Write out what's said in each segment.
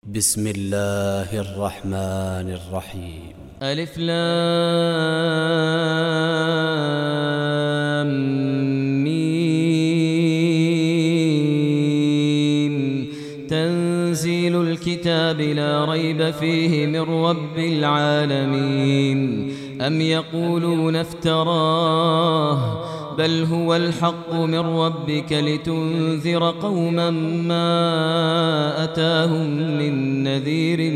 بسم الله الرحمن الرحيم. ألف لام ميم. تنزيل الكتاب لا ريب فيه من رب العالمين. أم يقولون افتراه بل هو الحق من ربك لتنذر قوما ما أتاهم من نذير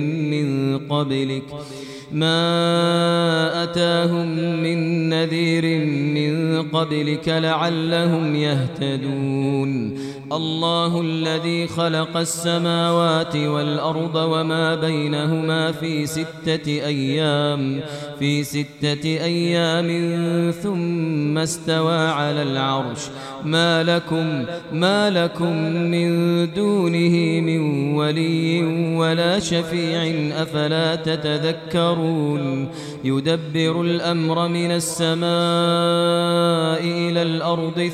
من قبلك لعلهم يهتدون. الله الذي خلق السماوات والأرض وما بينهما في ستة أيام ثم استوى على العرش. ما لكم من دونه من ولي ولا شفيع أفلا تتذكرون. يدبر الأمر من السماء إلى الأرض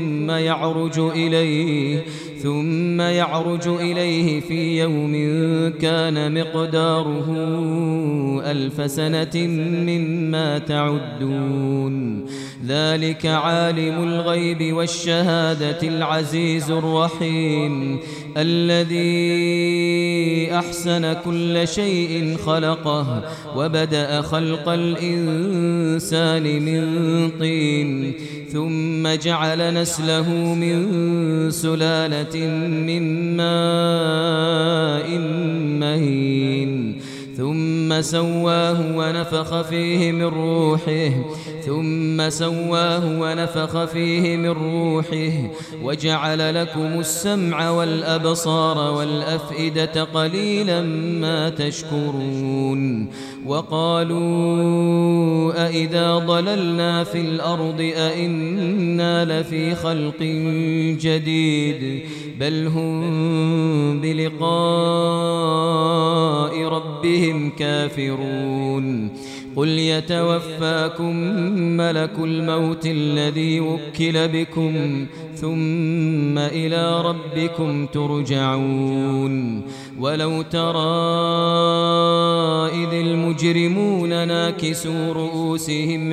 ثم يعرج إليه في يوم كان مقداره 1000 سنة مما تعدون. ذلك عالم الغيب والشهادة العزيز الرحيم الذي أحسن كل شيء خلقه وبدأ خلق الإنسان من طين ثم جعل نسله من سلالة من ماء مهين ثم سواه ونفخ فيه من روحه وجعل لكم السمع والأبصار والأفئدة قليلا ما تشكرون. وقالوا أإذا ضللنا في الأرض أإنا لفي خلق جديد بل هم بلقاء ربهم كافرون. قل يتوفاكم ملك الموت الذي وكل بكم ثم إلى ربكم ترجعون. ولو ترى إذ المجرمون ناكسوا رؤوسهم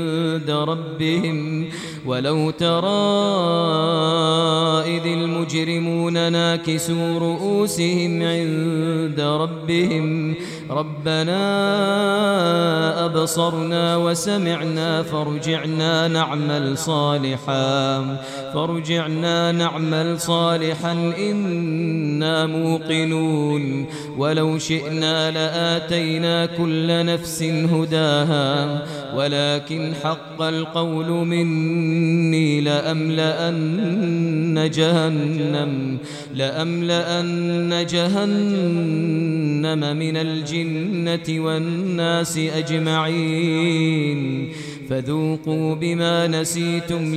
عند ربهم ربنا أبصرنا وسمعنا فارجعنا نعمل صالحا إنا موقنون. ولو شئنا لآتينا كل نفس هداها ولكن حق القول مني لأملأن جهنم من الجنة والناس أجمعين. فذوقوا بما نسيتم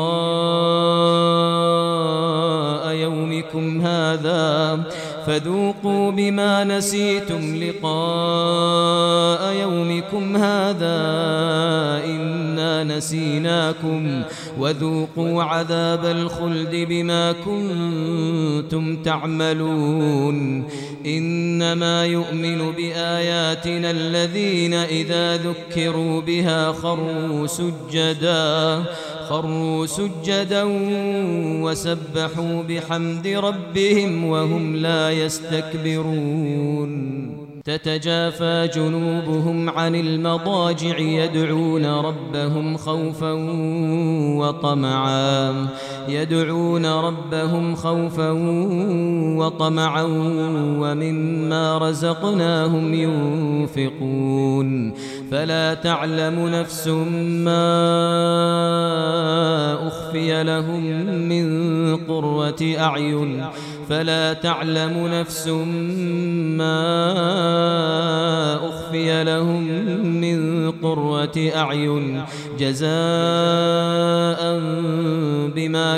لقاء يومكم هذا إنا نسيناكم وذوقوا عذاب الخلد بما كنتم تعملون. إنما يؤمن بآياتنا الذين إذا ذكروا بها خروا سجدا وسبحوا بحمد ربهم وهم لا يستكبرون. تتجافى جنوبهم عن المضاجع يدعون ربهم خوفا وطمعا ومما رزقناهم ينفقون. فلا تعلم نفس ما أخفي لهم من قرة أعين جزاء بما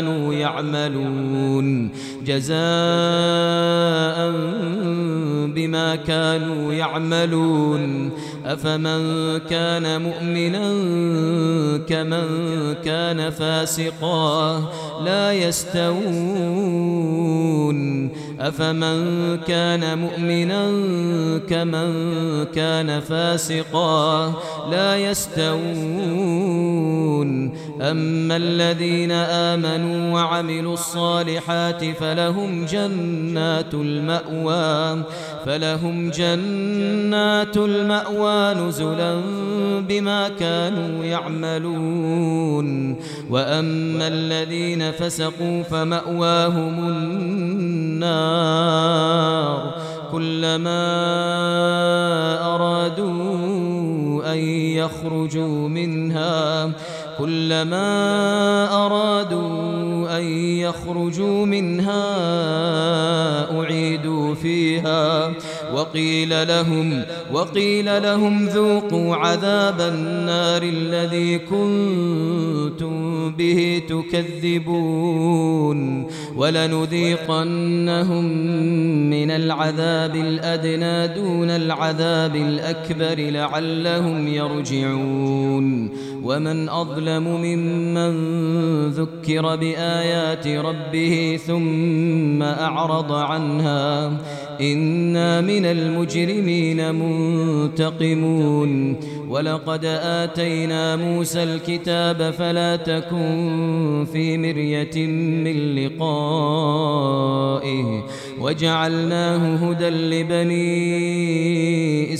كانوا يعملون. أفمن كان مؤمنا كمن كان فاسقا لا يستوون. أفمن كان مؤمنا كمن كان فاسقا لا يستوون أما الذين آمنوا وعملوا الصالحات فلهم جنات المأوى نزلا بما كانوا يعملون وأما الذين فسقوا فمأواهم النار كلما أرادوا أن يخرجوا منها أعيدوا فيها وقيل لهم ذوقوا عذاب النار الذي كنتم به تكذبون ولنذيقنهم من العذاب الأدنى دون العذاب الأكبر لعلهم يرجعون ومن أظلم ممن ذكر بآيات ربه ثم أعرض عنها إنا من المجرمين منتقمون ولقد آتينا موسى الكتاب فلا تكن في مرية من لقائه وجعلناه هدى لبني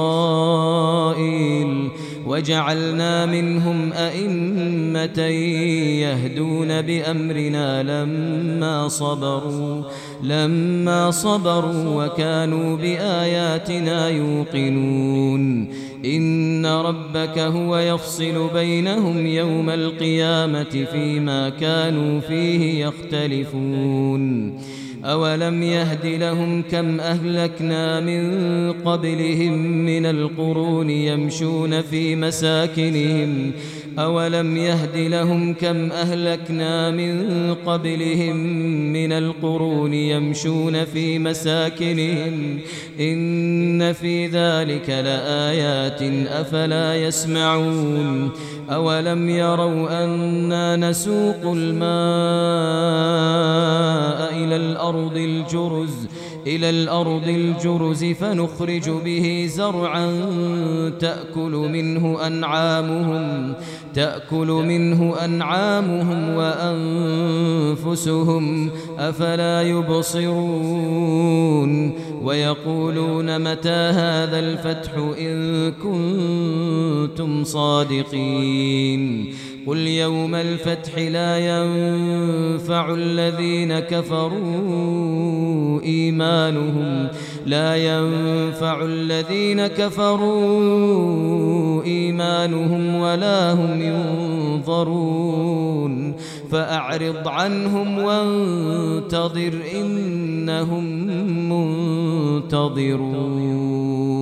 إسرائيل وجعلنا منهم أئمة يهدون بأمرنا لما صبروا وكانوا بآياتنا يوقنون إن ربك هو يفصل بينهم يوم القيامة فيما كانوا فيه يختلفون أولم يهد لهم كم أهلكنا من قبلهم من القرون يمشون في مساكنهم أولم يهد لهم كم أهلكنا من قبلهم من القرون يمشون في مساكنهم إن في ذلك لآيات أفلا يسمعون أولم يروا أنا نسوق الماء إلى الأرض الجرز فنخرج به زرعا تأكل منه أنعامهم وأنفسهم أفلا يبصرون ويقولون متى هذا الفتح إن كنتم صادقين قل يوم الفتح لا ينفع الذين كفروا إيمانهم ولا هم ينظرون فأعرض عنهم وانتظر إنهم منتظرون